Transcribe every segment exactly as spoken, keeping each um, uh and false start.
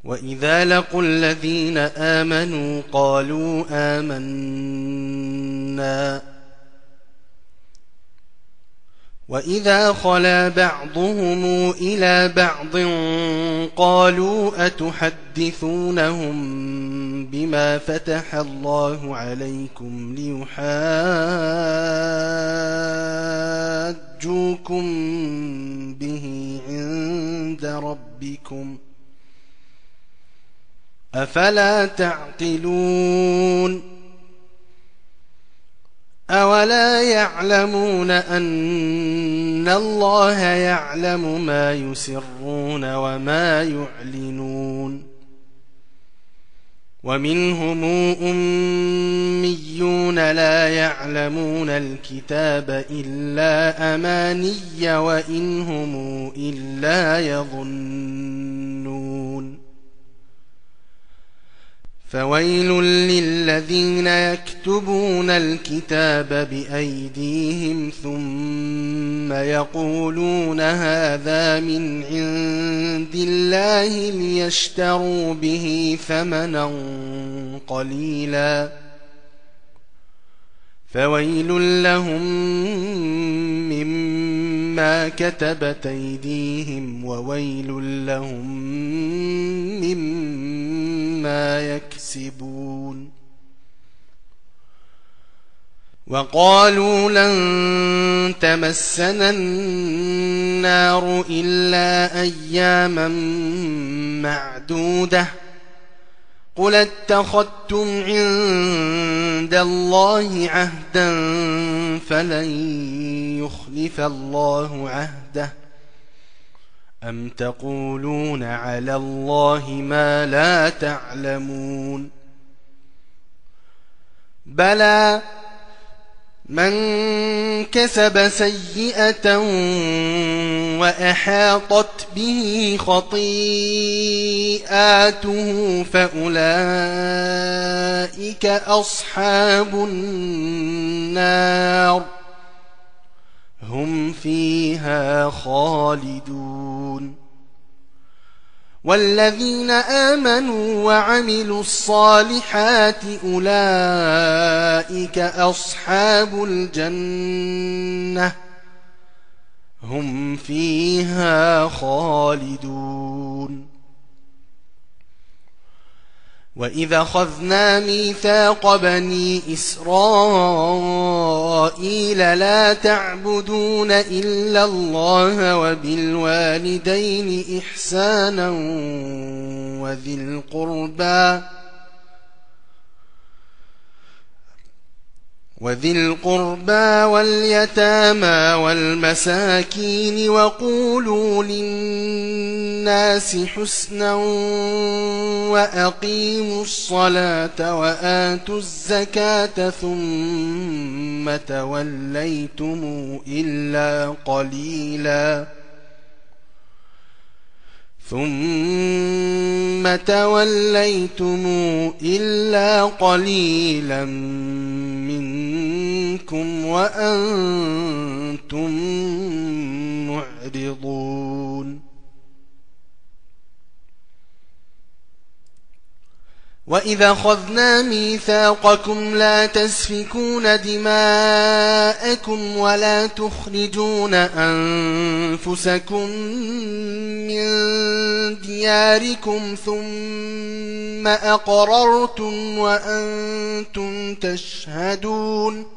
وإذا لقوا الذين آمنوا قالوا آمنا وإذا خلا بعضهم إلى بعض قالوا أتحدثونهم بما فتح الله عليكم ليحاجوكم به عند ربكم أفلا تعقلون أولا يعلمون أن الله يعلم ما يسرون وما يعلنون ومنهم أميون لا يعلمون الكتاب إلا أماني وإن هم إلا يظنون فويل للذين يكتبون الكتاب بأيديهم ثم يقولون هذا من عند الله ليشتروا به ثمنا قليلا فويل لهم مما كتبت أيديهم وويل لهم مما يكسبون وقالوا لن تمسنا النار إلا أياما معدودة قل اتخذتم عند الله عهدا فلن يخلف الله عهده أم تقولون على الله ما لا تعلمون بلى من كسب سيئة وأحاطت به خطيئاته فأولئك أصحاب النار هم فيها خالدون والذين آمنوا وعملوا الصالحات أولئك أصحاب الجنة هم فيها خالدون وإذا أخذنا ميثاق بني إسرائيل لا تعبدون إلا الله وبالوالدين إحسانا وذي القربى وذي القربى واليتامى والمساكين وقولوا للناس حسنا وأقيموا الصلاة وآتوا الزكاة ثم توليتم إلا قليلا ثم توليتم إلا قليلا منكم وأنتم معرضون وإذا أخذنا ميثاقكم لا تسفكون دماءكم ولا تخرجون أنفسكم من دياركم ثم أقررتم وأنتم تشهدون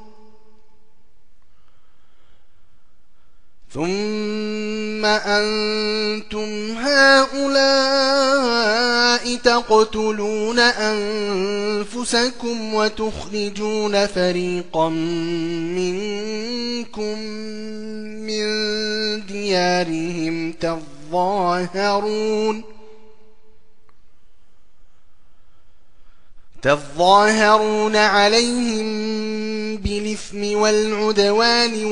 ثم أنتم هؤلاء تقتلون أنفسكم وتخرجون فريقا منكم من ديارهم تظاهرون تظاهرون عليهم بالإثم والعدوان